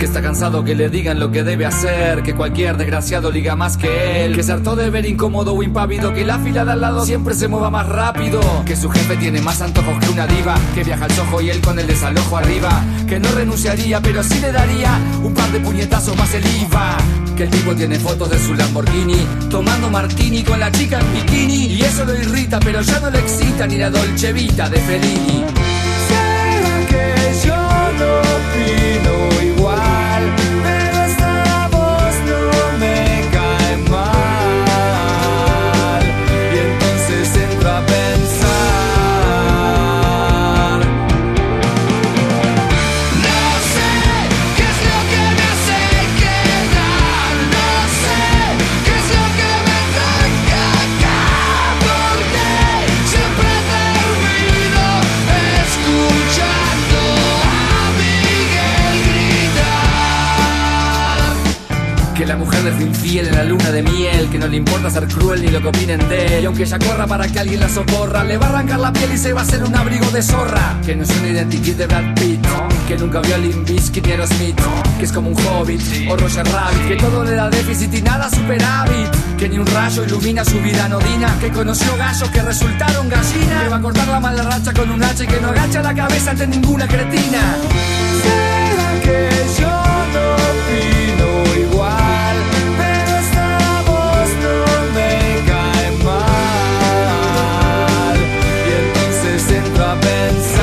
está cansado que le digan lo que debe hacer, que cualquier desgraciado liga más que él, que se hartó de ver incómodo o impávido, que la fila de al lado siempre se mueva más rápido, que su jefe tiene más antojos que una diva, que viaja al Soho y él con el desalojo arriba, que no renunciaría pero sí le daría un par de puñetazos más el IVA, que el tipo tiene fotos de su Lamborghini tomando martini con la chica en bikini, y eso lo irrita pero ya no le excita ni la Dolce Vita de Fellini. ¿Será que yo no opino igual? Pero esta voz no me cae mal, y entonces entro a pensar. No sé qué es lo que me hace quedar, no sé qué es lo que me toca acá, porque siempre termino escuchando a Miguel gritar. Que la mujer le fue infiel en la luna de miel, que no le importa ser cruel ni lo que opinen de él, y aunque ella corra para que alguien la socorra, le va a arrancar la piel y se va a hacer un abrigo de zorra. Que no es un identikit de Brad Pitt, que nunca vio a Limp Bizkit ni Aerosmith, que es como un hobbit o Roger Rabbit, que todo le da déficit y nada superávit, que ni un rayo ilumina su vida anodina, que conoció gallos que resultaron gallinas, que va a cortar la mala racha con un hacha y que no agacha la cabeza ante ninguna cretina. ¿Será que yo no opino igual? Pero esta voz no me cae mal, y entonces entro a pensar.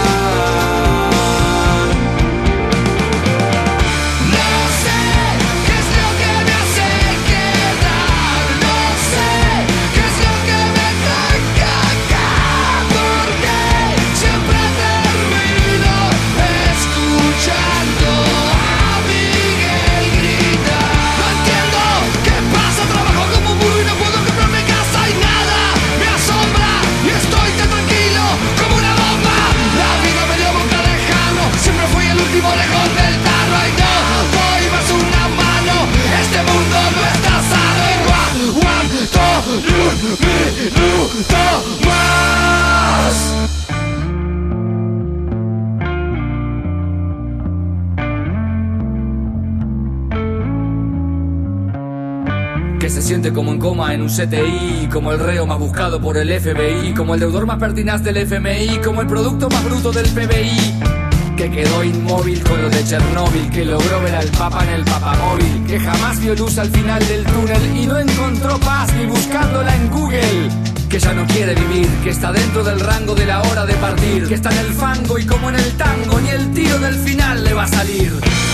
No sé qué es lo que me hace quedar, no sé qué es lo que me toca acá, porque siempre termino escuchando a Miguel gritar. No entiendo qué pasa, trabajo como un burro y no puedo comprarme casa y nada me asombra, y estoy tan tranquilo como una bomba. La vida me dio boca de jarro, siempre fui el último lejos del tarro, y no doy más una mano, este mundo no está sano, y no aguanto ni un minuto más. Que se siente como en coma en un CTI, como el reo más buscado por el FBI, como el deudor más pertinaz del FMI, como el producto más bruto del PBI, que quedó inmóvil con lo de Chernóbil, que logró ver al Papa en el papamóvil, que jamás vio luz al final del túnel y no encontró paz ni buscándola en Google, que ya no quiere vivir, que está dentro del rango de la hora de partir, que está en el fango y como en el tango ni el tiro del final le va a salir.